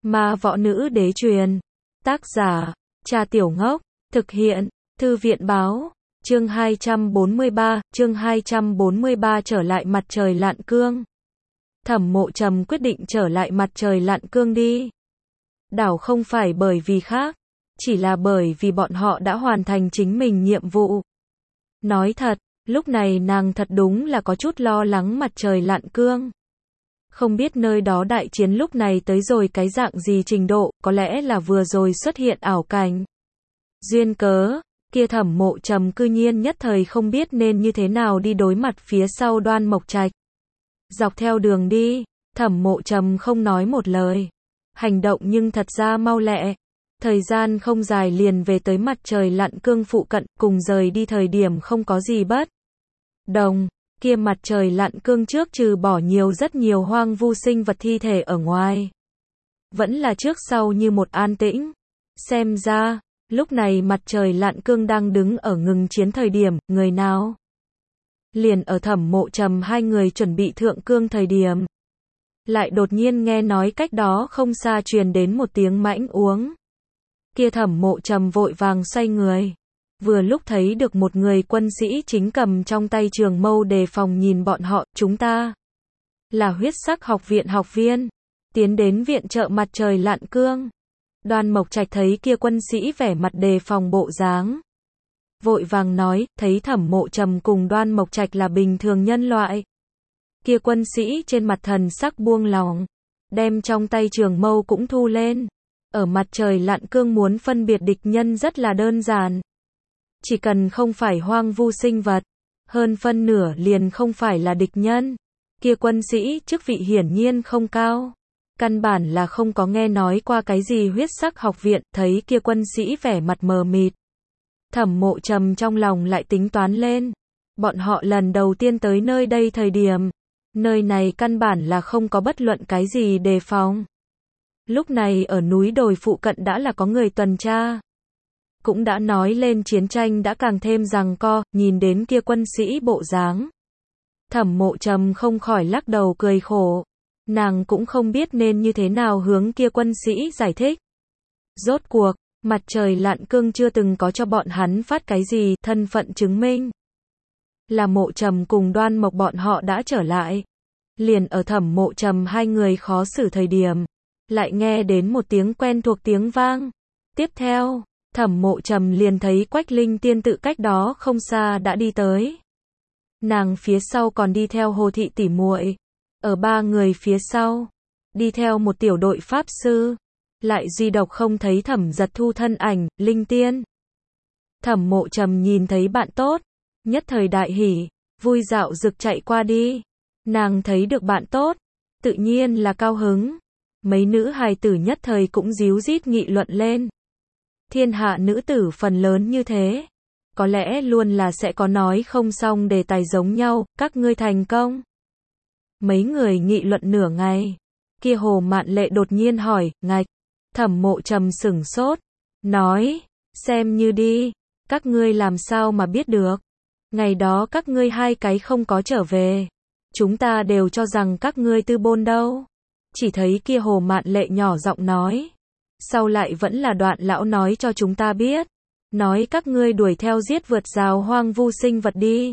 Ma võ nữ đế truyền. Tác giả, Trà Tiểu Ngốc. Thực hiện, Thư viện báo. Chương 243 trở lại mặt trời lặn cương. Thẩm Mộ Trầm quyết định trở lại mặt trời lặn cương đi. Đảo không phải bởi vì khác, chỉ là bởi vì bọn họ đã hoàn thành chính mình nhiệm vụ. Nói thật, lúc này nàng thật đúng là có chút lo lắng mặt trời lặn cương. Không biết nơi đó đại chiến lúc này tới rồi cái dạng gì trình độ, có lẽ là vừa rồi xuất hiện ảo cảnh. Duyên cớ, kia Thẩm Mộ Trầm cư nhiên nhất thời không biết nên như thế nào đi đối mặt phía sau Đoan Mộc Trạch. Dọc theo đường đi, Thẩm Mộ Trầm không nói một lời. Hành động nhưng thật ra mau lẹ. Thời gian không dài liền về tới mặt trời lặn cương phụ cận, cùng rời đi thời điểm không có gì bất đồng. Kia mặt trời lặn cương trước trừ bỏ rất nhiều hoang vu sinh vật thi thể ở ngoài, vẫn là trước sau như một an tĩnh. Xem ra, lúc này mặt trời lặn cương đang đứng ở ngừng chiến thời điểm, người nào? Liền ở Thẩm Mộ Trầm hai người chuẩn bị thượng cương thời điểm, lại đột nhiên nghe nói cách đó không xa truyền đến một tiếng mãnh uống. Kia Thẩm Mộ Trầm vội vàng xoay người, vừa lúc thấy được một người quân sĩ chính cầm trong tay trường mâu đề phòng nhìn bọn họ. Chúng ta là Huyết Sắc học viện học viên, tiến đến viện trợ mặt trời lặn cương. Đoan Mộc Trạch thấy kia quân sĩ vẻ mặt đề phòng bộ dáng, vội vàng nói, thấy Thẩm Mộ Trầm cùng Đoan Mộc Trạch là bình thường nhân loại. Kia quân sĩ trên mặt thần sắc buông lỏng, đem trong tay trường mâu cũng thu lên. Ở mặt trời lặn cương muốn phân biệt địch nhân rất là đơn giản. Chỉ cần không phải hoang vu sinh vật, hơn phân nửa liền không phải là địch nhân. Kia quân sĩ chức vị hiển nhiên không cao, căn bản là không có nghe nói qua cái gì Huyết Sắc học viện. Thấy kia quân sĩ vẻ mặt mờ mịt, Thẩm Mộ Trầm trong lòng lại tính toán lên. Bọn họ lần đầu tiên tới nơi đây thời điểm, nơi này căn bản là không có bất luận cái gì đề phòng. Lúc này ở núi đồi phụ cận đã là có người tuần tra. Cũng đã nói lên chiến tranh đã càng thêm giằng co. Nhìn đến kia quân sĩ bộ dáng, Thẩm Mộ Trầm không khỏi lắc đầu cười khổ. Nàng cũng không biết nên như thế nào hướng kia quân sĩ giải thích. Rốt cuộc, mặt trời lặn cương chưa từng có cho bọn hắn phát cái gì thân phận chứng minh. Là Mộ Trầm cùng Đoan Mộc bọn họ đã trở lại. Liền ở Thẩm Mộ Trầm hai người khó xử thời điểm, lại nghe đến một tiếng quen thuộc tiếng vang. Tiếp theo, Thẩm Mộ Trầm liền thấy Quách Linh Tiên tự cách đó không xa đã đi tới. Nàng phía sau còn đi theo Hồ thị tỷ muội. Ở ba người phía sau, đi theo một tiểu đội pháp sư. Lại duy độc không thấy Thẩm Giật Thu thân ảnh. Linh Tiên. Thẩm Mộ Trầm nhìn thấy bạn tốt, nhất thời đại hỉ, vui dạo dực chạy qua đi. Nàng thấy được bạn tốt, tự nhiên là cao hứng. Mấy nữ hài tử nhất thời cũng díu dít nghị luận lên. Thiên hạ nữ tử phần lớn như thế, có lẽ luôn là sẽ có nói không xong đề tài giống nhau. Các ngươi thành công. Mấy người nghị luận nửa ngày, kia Hồ Mạn Lệ đột nhiên hỏi, ngạch. Thẩm Mộ Trầm sửng sốt, nói, xem như đi, các ngươi làm sao mà biết được. Ngày đó các ngươi hai cái không có trở về, chúng ta đều cho rằng các ngươi tư bôn đâu. Chỉ thấy kia Hồ Mạn Lệ nhỏ giọng nói, sau lại vẫn là Đoạn lão nói cho chúng ta biết, nói các ngươi đuổi theo giết vượt rào hoang vu sinh vật đi.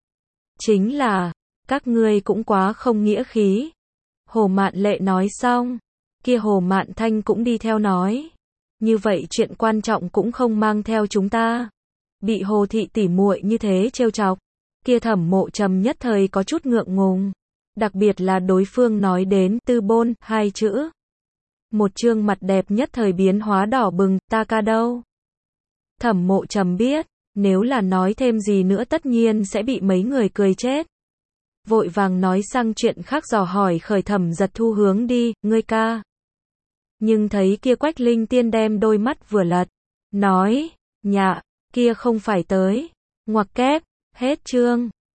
Chính là, các ngươi cũng quá không nghĩa khí. Hồ Mạn Lệ nói xong, kia Hồ Mạn Thanh cũng đi theo nói, như vậy chuyện quan trọng cũng không mang theo chúng ta. Bị Hồ thị tỷ muội như thế trêu chọc, kia Thẩm Mộ Trầm nhất thời có chút ngượng ngùng. Đặc biệt là đối phương nói đến tư bôn hai chữ. Một trương mặt đẹp nhất thời biến hóa đỏ bừng. Ta ca đâu? Thẩm Mộ Trầm biết, nếu là nói thêm gì nữa tất nhiên sẽ bị mấy người cười chết. Vội vàng nói sang chuyện khác, dò hỏi khởi Thẩm Giật Thu hướng đi, ngươi ca. Nhưng thấy kia Quách Linh Tiên đem đôi mắt vừa lật, nói, nhạ, kia không phải tới. Ngoặc kép, hết chương.